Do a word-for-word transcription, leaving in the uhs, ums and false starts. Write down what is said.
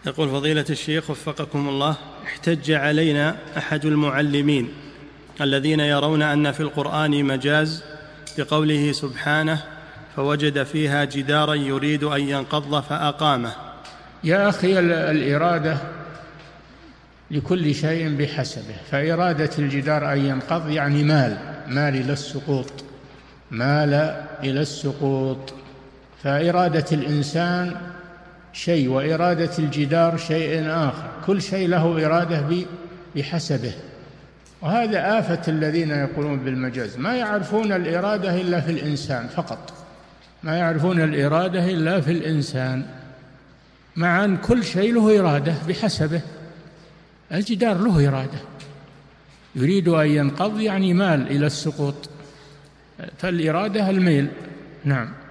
يقول فضيلة الشيخ وفقكم الله: احتج علينا أحد المعلمين الذين يرون أن في القرآن مجاز بقوله سبحانه: فوجد فيها جدارا يريد أن ينقض فأقامه. يا أخي، الإرادة لكل شيء بحسبه، فإرادة الجدار أن ينقض يعني مال مال إلى السقوط مال إلى السقوط فإرادة الإنسان شيء وإرادة الجدار شيء آخر، كل شيء له إرادة بحسبه. وهذا آفة الذين يقولون بالمجاز، ما يعرفون الإرادة إلا في الإنسان فقط، ما يعرفون الإرادة إلا في الإنسان، مع أن كل شيء له إرادة بحسبه. الجدار له إرادة، يريد أن ينقض يعني مال إلى السقوط، فالإرادة الميل. نعم.